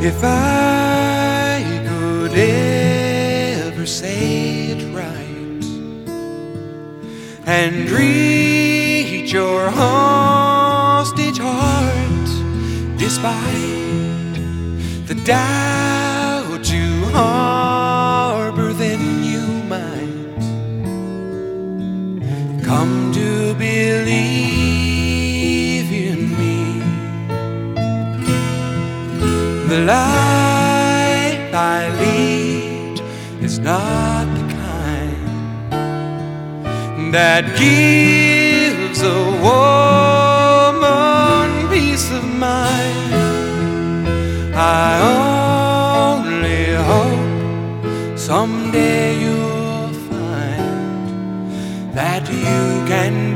If I could ever say it right and reach your hostage heart, despite the doubt you harbor, then you might come to believe in me. The life I lead is not the kind that gives a woman peace of mind. I only hope someday you'll find that you can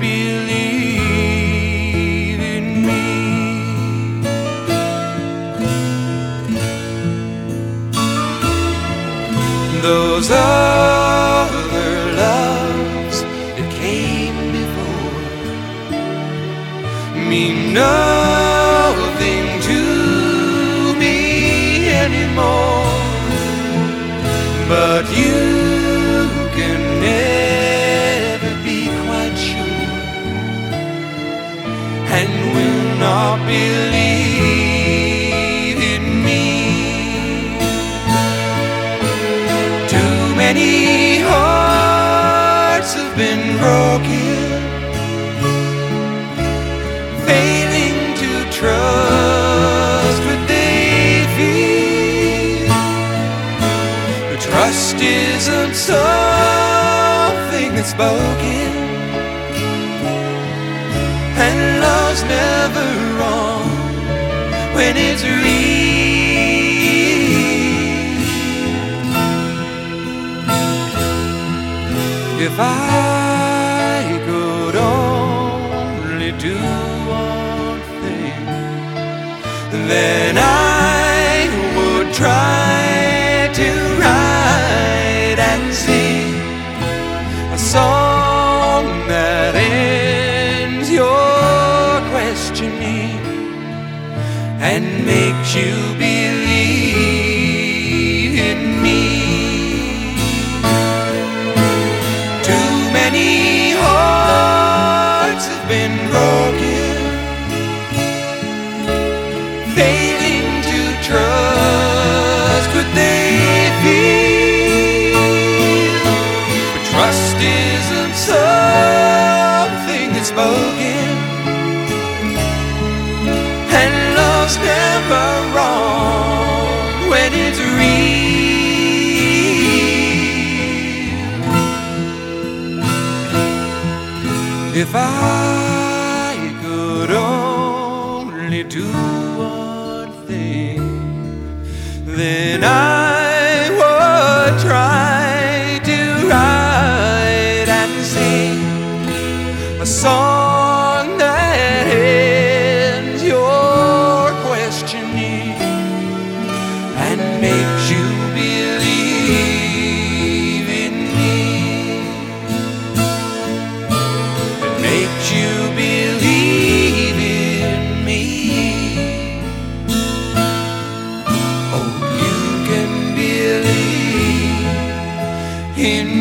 believe in me. Those other loves that came before mean nothing to me anymore, but you can never be quite sure and will not believe in me. Too many hearts have been broken, failing to trust what they feel. But trust isn't something that's spoken, and love's never wrong when it's real. If I could only do one thing, then I would try to write and sing a song that ends your questioning and makes you believe in me. Too many hearts have been broken, failing to trust what they feel. But trust isn't something that's spoken, and love's never wrong when it's real. If I could only do one thing, then I would try to write and sing a song that ends your questioning and makes you believe in me. It makes you believe in me. Oh, you can believe in